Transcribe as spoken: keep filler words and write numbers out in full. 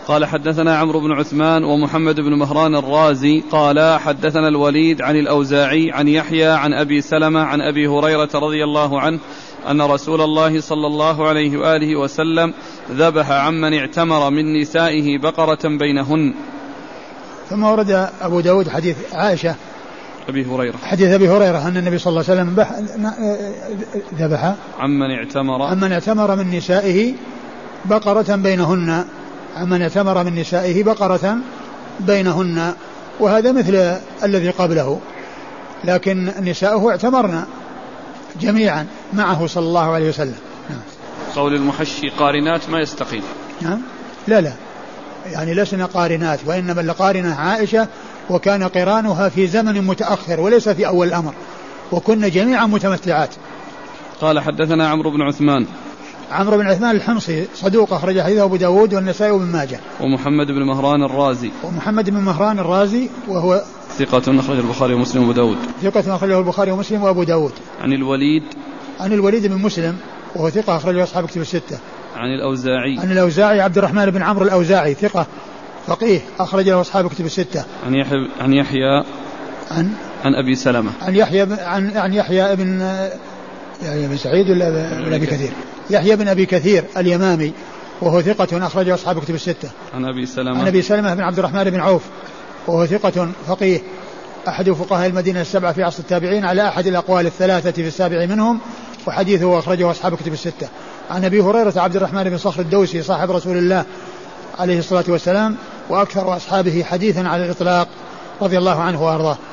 قال حدثنا عمرو بن عثمان ومحمد بن مهران الرازي قال حدثنا الوليد عن الأوزاعي عن يحيى عن أبي سلمة عن أبي هريرة رضي الله عنه أن رسول الله صلى الله عليه وآله وسلم ذبح عمن اعتمر من نسائه بقرة بينهن. ثم ورد أبو داود حديث عائشة أبي هريرة حديث أبي هريرة أن النبي صلى الله عليه وسلم ذبح عمن اعتمر عمن اعتمر من نسائه بقرة بينهن عمن اعتمر من نسائه بقرة بينهن، وهذا مثل الذي قبله، لكن نساءه اعتمرن جميعا معه صلى الله عليه وسلم. قول المحشي قارنات ما يستقيم. نعم لا لا يعني لسنا قارنات، وإنما لقارنة عائشة، وكان قرانها في زمن متأخر وليس في أول الأمر، وكنا جميعا متمتعات. قال حدثنا عمرو بن عثمان عمرو بن عثمان الحمصي صدوق أخرج حديثه أبو داود والنسائي وابن ماجه. ومحمد بن مهران الرازي ومحمد بن مهران الرازي وهو ثقة أخرج البخاري ومسلم وأبو داود. ثقة أخرجه البخاري ومسلم وأبو داود. عن الوليد عن الوليد بن مسلم وهو ثقة أخرجه أصحاب كتب الستة. عن الأوزاعي عن الأوزاعي عبد الرحمن بن عمرو الأوزاعي ثقة فقيه أخرج له أصحاب كتب الستة. عن يحيى عن يحيى عن عن أبي سلمة عن يحيى عن عن يحيى بن يحيى بن سعيد ولا بن أبي كثير يحيى بن أبي كثير اليمامي وهو ثقة أخرجه أصحاب كتب الستة. عن أبي سلمة عن أبي سلمة بن عبد الرحمن بن عوف وهو ثقة فقيه أحد فقهاء المدينة السبعة في عصر التابعين على أحد الأقوال الثلاثة في السابع منهم، وحديثه أخرجه أصحاب كتب الستة. عن أبي هريرة عبد الرحمن بن صخر الدوسي صاحب رسول الله عليه الصلاة والسلام وأكثر أصحابه حديثا على الإطلاق رضي الله عنه وأرضاه.